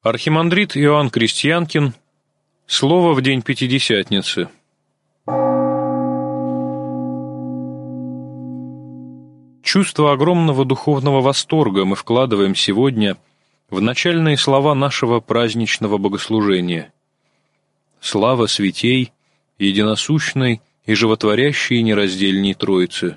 Архимандрит Иоанн Крестьянкин. Слово в день Пятидесятницы. Чувство огромного духовного восторга мы вкладываем сегодня в начальные слова нашего праздничного богослужения. Слава святей, единосущной и животворящей нераздельней Троицы.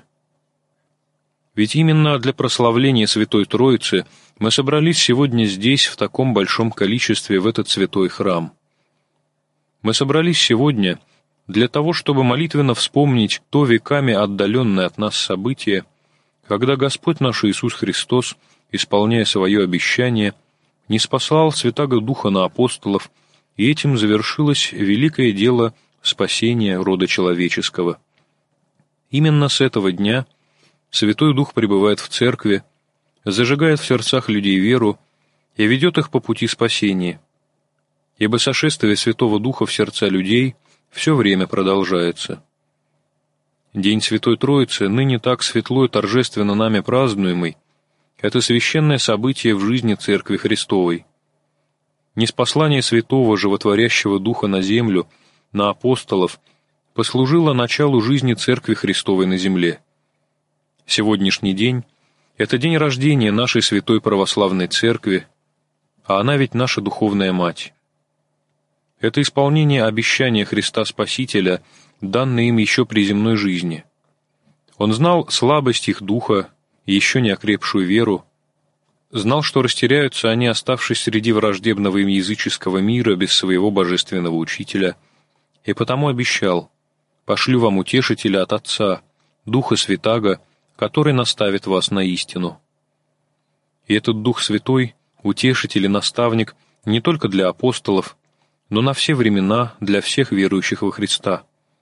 Ведь именно для прославления Святой Троицы мы собрались сегодня здесь в таком большом количестве в этот святой храм. Мы собрались сегодня для того, чтобы молитвенно вспомнить то веками отдаленное от нас событие, когда Господь наш Иисус Христос, исполняя свое обещание, ниспослал Святаго Духа на апостолов, и этим завершилось великое дело спасения рода человеческого. Именно с этого дня Святой Дух пребывает в церкви, зажигает в сердцах людей веру и ведет их по пути спасения, ибо сошествие Святого Духа в сердца людей все время продолжается. День Святой Троицы, ныне так светло и торжественно нами празднуемый, это священное событие в жизни Церкви Христовой. Ниспослание Святого Животворящего Духа на землю, на апостолов, послужило началу жизни Церкви Христовой на земле. Сегодняшний день — это день рождения нашей Святой Православной Церкви, а она ведь наша духовная мать. Это исполнение обещания Христа Спасителя, данное им еще при земной жизни. Он знал слабость их духа и еще не окрепшую веру, знал, что растеряются они, оставшись среди враждебного им языческого мира без своего божественного учителя, и потому обещал: «Пошлю вам утешителя от Отца, Духа Святаго, который наставит вас на истину». И этот Дух Святой, утешитель и наставник не только для апостолов, но на все времена для всех верующих во Христа.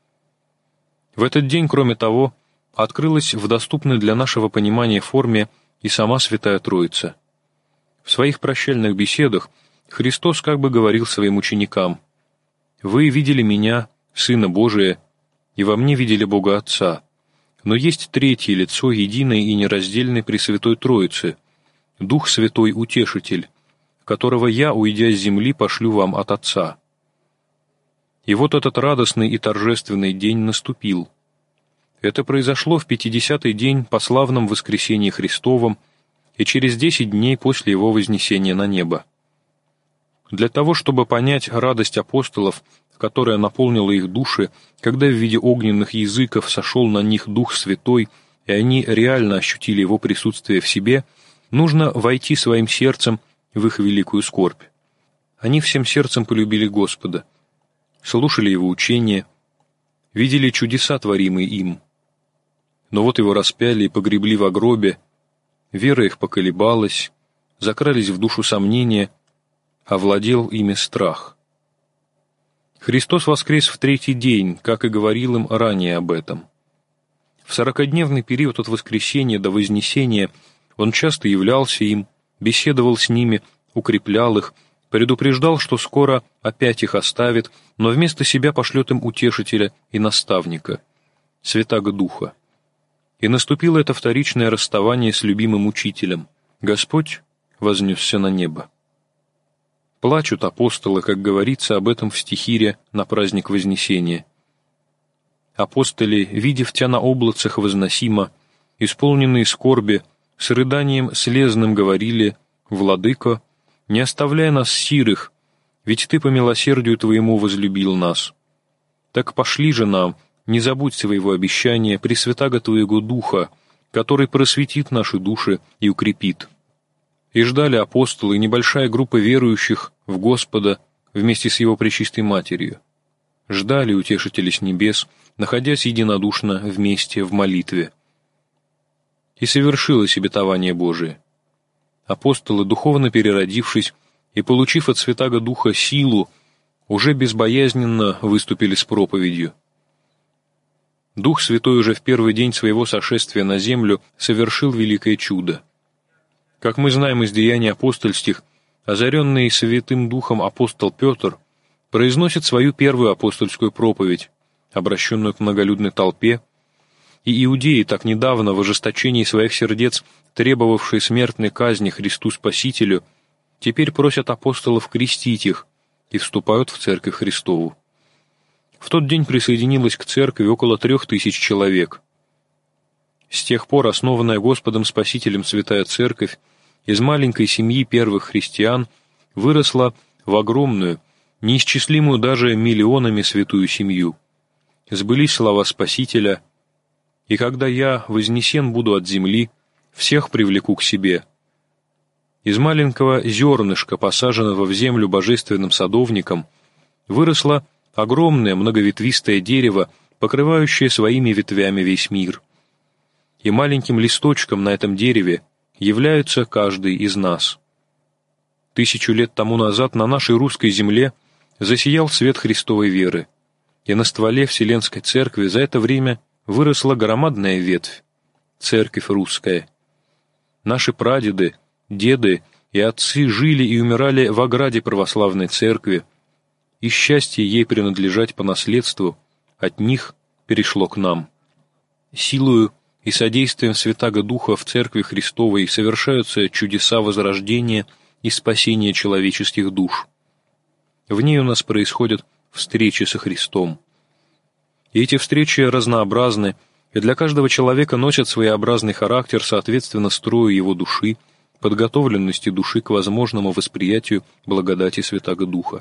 В этот день, кроме того, открылась в доступной для нашего понимания форме и сама Святая Троица. В своих прощальных беседах Христос как бы говорил своим ученикам: «Вы видели Меня, Сына Божия, и во Мне видели Бога Отца. Но есть третье лицо единой и нераздельной Пресвятой Троицы, Дух Святой Утешитель, которого Я, уйдя с земли, пошлю вам от Отца». И вот этот радостный и торжественный день наступил. Это произошло в 50-й день по славном воскресении Христовом и через 10 дней после Его вознесения на небо. Для того, чтобы понять радость апостолов, которая наполнила их души, когда в виде огненных языков сошел на них Дух Святой, и они реально ощутили Его присутствие в себе, нужно войти своим сердцем в их великую скорбь. Они всем сердцем полюбили Господа, слушали Его учения, видели чудеса, творимые им. Но вот Его распяли и погребли в гробе, вера их поколебалась, закрались в душу сомнения, овладел ими страх. Христос воскрес в третий день, как и говорил им ранее об этом. В 40-дневный период от воскресения до вознесения Он часто являлся им, беседовал с ними, укреплял их, предупреждал, что скоро опять их оставит, но вместо себя пошлет им утешителя и наставника, Святаго Духа. И наступило это вторичное расставание с любимым учителем. Господь вознесся на небо. Плачут апостолы, как говорится об этом в стихире на праздник Вознесения. Апостоли, видев Тя на облацах возносимо, исполненные скорби, с рыданием слезным говорили: «Владыко, не оставляй нас сирых, ведь Ты по милосердию Твоему возлюбил нас. Так пошли же нам, не забудь своего обещания, Пресвятаго Твоего Духа, который просветит наши души и укрепит». И ждали апостолы и небольшая группа верующих в Господа вместе с Его Пречистой Матерью. Ждали утешителя с небес, находясь единодушно вместе в молитве. И совершилось обетование Божие. Апостолы, духовно переродившись и получив от Святаго Духа силу, уже безбоязненно выступили с проповедью. Дух Святой уже в первый день своего сошествия на землю совершил великое чудо. Как мы знаем из деяний апостольских, озаренный Святым Духом апостол Петр произносит свою первую апостольскую проповедь, обращенную к многолюдной толпе, и иудеи, так недавно в ожесточении своих сердец требовавшие смертной казни Христу Спасителю, теперь просят апостолов крестить их и вступают в Церковь Христову. В тот день присоединилось к церкви около 3000 человек. С тех пор основанная Господом Спасителем Святая Церковь из маленькой семьи первых христиан выросла в огромную, неисчислимую даже миллионами святую семью. Сбылись слова Спасителя: «И когда я вознесен буду от земли, всех привлеку к себе». Из маленького зернышка, посаженного в землю божественным садовником, выросло огромное многоветвистое дерево, покрывающее своими ветвями весь мир. И маленьким листочком на этом дереве является каждый из нас. 1000 лет тому назад на нашей русской земле засиял свет Христовой веры, и на стволе Вселенской Церкви за это время выросла громадная ветвь — Церковь Русская. Наши прадеды, деды и отцы жили и умирали в ограде православной церкви, и счастье ей принадлежать по наследству от них перешло к нам. Силою и содействием Святаго Духа в Церкви Христовой совершаются чудеса возрождения и спасения человеческих душ. В ней у нас происходят встречи со Христом. И эти встречи разнообразны, и для каждого человека носят своеобразный характер, соответственно строю его души, подготовленности души к возможному восприятию благодати Святаго Духа.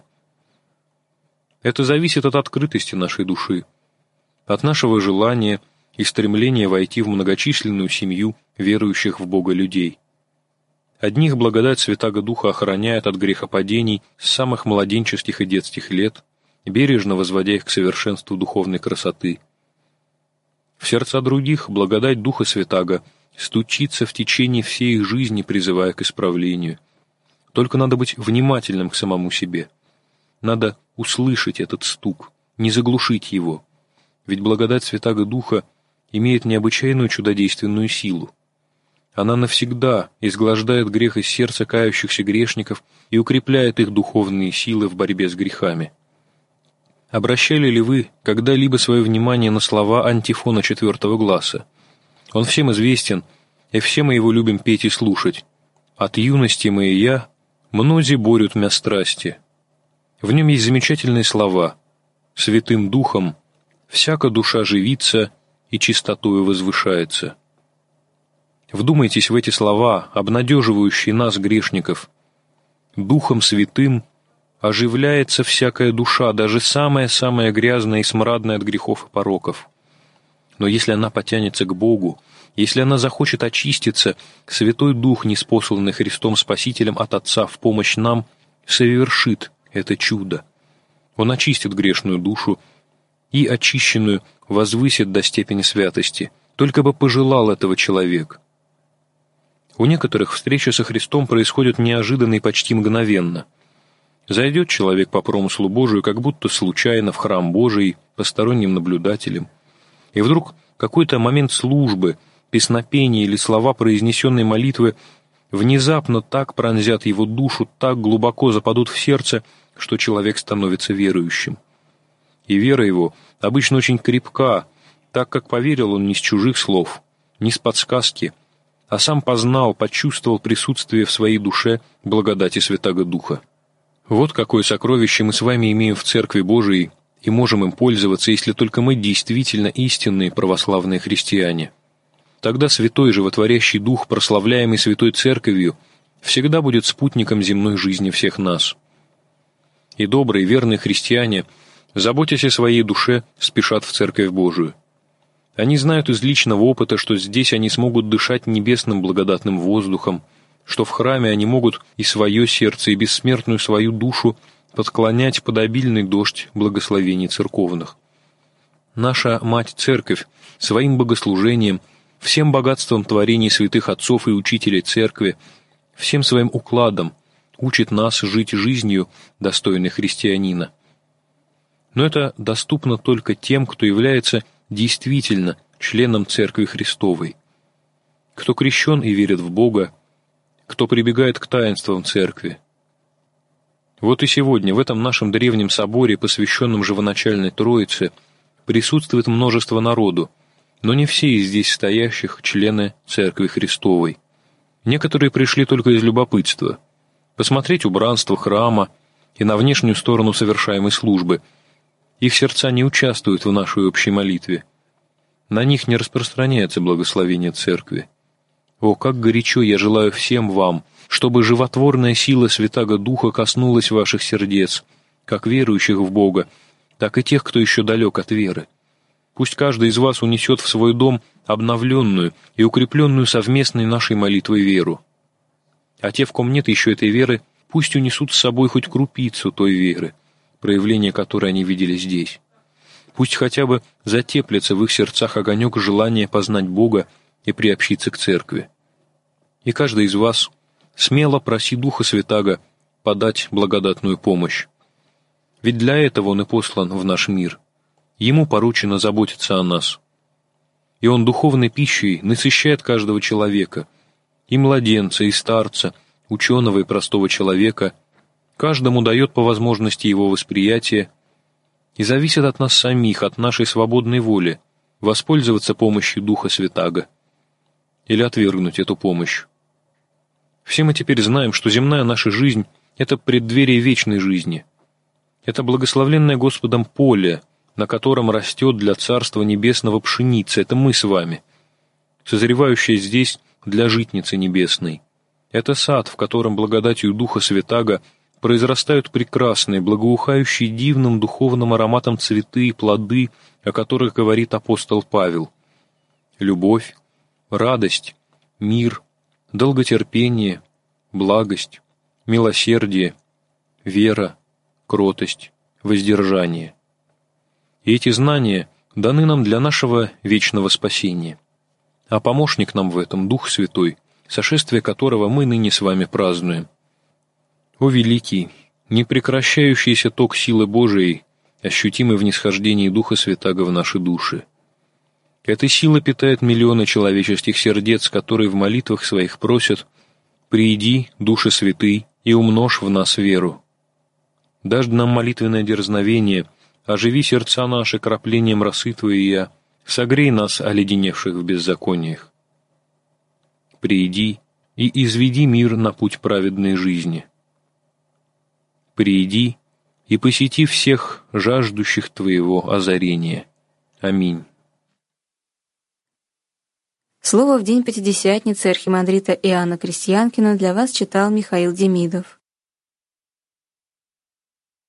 Это зависит от открытости нашей души, от нашего желания и стремления войти в многочисленную семью верующих в Бога людей. Одних благодать Святаго Духа охраняет от грехопадений с самых младенческих и детских лет, бережно возводя их к совершенству духовной красоты. В сердца других благодать Духа Святаго стучится в течение всей их жизни, призывая к исправлению. Только надо быть внимательным к самому себе. Надо услышать этот стук, не заглушить его. Ведь благодать Святаго Духа имеет необычайную чудодейственную силу. Она навсегда изглаждает грех из сердца кающихся грешников и укрепляет их духовные силы в борьбе с грехами. Обращали ли вы когда-либо свое внимание на слова антифона 4 гласа? Он всем известен, и все мы его любим петь и слушать. «От юности моей я, мнози борют мя страсти». В нем есть замечательные слова: «Святым Духом всяка душа живится и чистотою возвышается». Вдумайтесь в эти слова, обнадеживающие нас, грешников. Духом Святым оживляется всякая душа, даже самая-самая грязная и смрадная от грехов и пороков. Но если она потянется к Богу, если она захочет очиститься, Святой Дух, ниспосланный Христом Спасителем от Отца в помощь нам, совершит это чудо. Он очистит грешную душу и очищенную возвысит до степени святости, только бы пожелал этого человек. У некоторых встреча со Христом происходит неожиданно и почти мгновенно. Зайдет человек по промыслу Божию, как будто случайно, в храм Божий, посторонним наблюдателем, и вдруг какой-то момент службы, песнопения или слова произнесенной молитвы внезапно так пронзят его душу, так глубоко западут в сердце, что человек становится верующим. И вера его обычно очень крепка, так как поверил он не с чужих слов, не с подсказки, а сам познал, почувствовал присутствие в своей душе благодати Святаго Духа. Вот какое сокровище мы с вами имеем в Церкви Божией и можем им пользоваться, если только мы действительно истинные православные христиане. Тогда Святой Животворящий Дух, прославляемый Святой Церковью, всегда будет спутником земной жизни всех нас. И добрые, верные христиане, заботясь о своей душе, спешат в Церковь Божию. Они знают из личного опыта, что здесь они смогут дышать небесным благодатным воздухом, что в храме они могут и свое сердце, и бессмертную свою душу подклонять под обильный дождь благословений церковных. Наша Мать-Церковь своим богослужением, всем богатством творений святых отцов и учителей Церкви, всем своим укладом учит нас жить жизнью, достойной христианина. Но это доступно только тем, кто является действительно членом Церкви Христовой, кто крещен и верит в Бога, кто прибегает к таинствам Церкви. Вот и сегодня в этом нашем древнем соборе, посвященном Живоначальной Троице, присутствует множество народу, но не все из здесь стоящих члены Церкви Христовой. Некоторые пришли только из любопытства, посмотреть убранство храма и на внешнюю сторону совершаемой службы. Их сердца не участвуют в нашей общей молитве. На них не распространяется благословение Церкви. О, как горячо я желаю всем вам, чтобы животворная сила Святаго Духа коснулась ваших сердец, как верующих в Бога, так и тех, кто еще далек от веры. Пусть каждый из вас унесет в свой дом обновленную и укрепленную совместной нашей молитвой веру. А те, в ком нет еще этой веры, пусть унесут с собой хоть крупицу той веры, проявление которой они видели здесь. Пусть хотя бы затеплится в их сердцах огонек желания познать Бога и приобщиться к Церкви. И каждый из вас смело проси Духа Святаго подать благодатную помощь. Ведь для этого Он и послан в наш мир. Ему поручено заботиться о нас. И Он духовной пищей насыщает каждого человека, и младенца, и старца, ученого и простого человека, каждому дает по возможности его восприятия, и зависит от нас самих, от нашей свободной воли, воспользоваться помощью Духа Святаго или отвергнуть эту помощь. Все мы теперь знаем, что земная наша жизнь — это преддверие вечной жизни. Это благословленное Господом поле, на котором растет для Царства Небесного пшеница, это мы с вами, созревающая здесь для житницы небесной. Это сад, в котором благодатью Духа Святаго произрастают прекрасные, благоухающие дивным духовным ароматом цветы и плоды, о которых говорит апостол Павел. Любовь, радость, мир, долготерпение, благость, милосердие, вера, кротость, воздержание. И эти знания даны нам для нашего вечного спасения. А помощник нам в этом — Дух Святой, сошествие которого мы ныне с вами празднуем. О великий, непрекращающийся ток силы Божией, ощутимый в нисхождении Духа Святаго в наши души. Эта сила питает миллионы человеческих сердец, которые в молитвах своих просят: «Прииди, Душе Святый, и умножь в нас веру». Дашь нам молитвенное дерзновение, оживи сердца наши краплением росы Твоей, согрей нас, оледеневших в беззакониях. Прииди и изведи мир на путь праведной жизни. Прииди и посети всех жаждущих Твоего озарения. Аминь. Слово в день Пятидесятницы архимандрита Иоанна Крестьянкина для вас читал Михаил Демидов.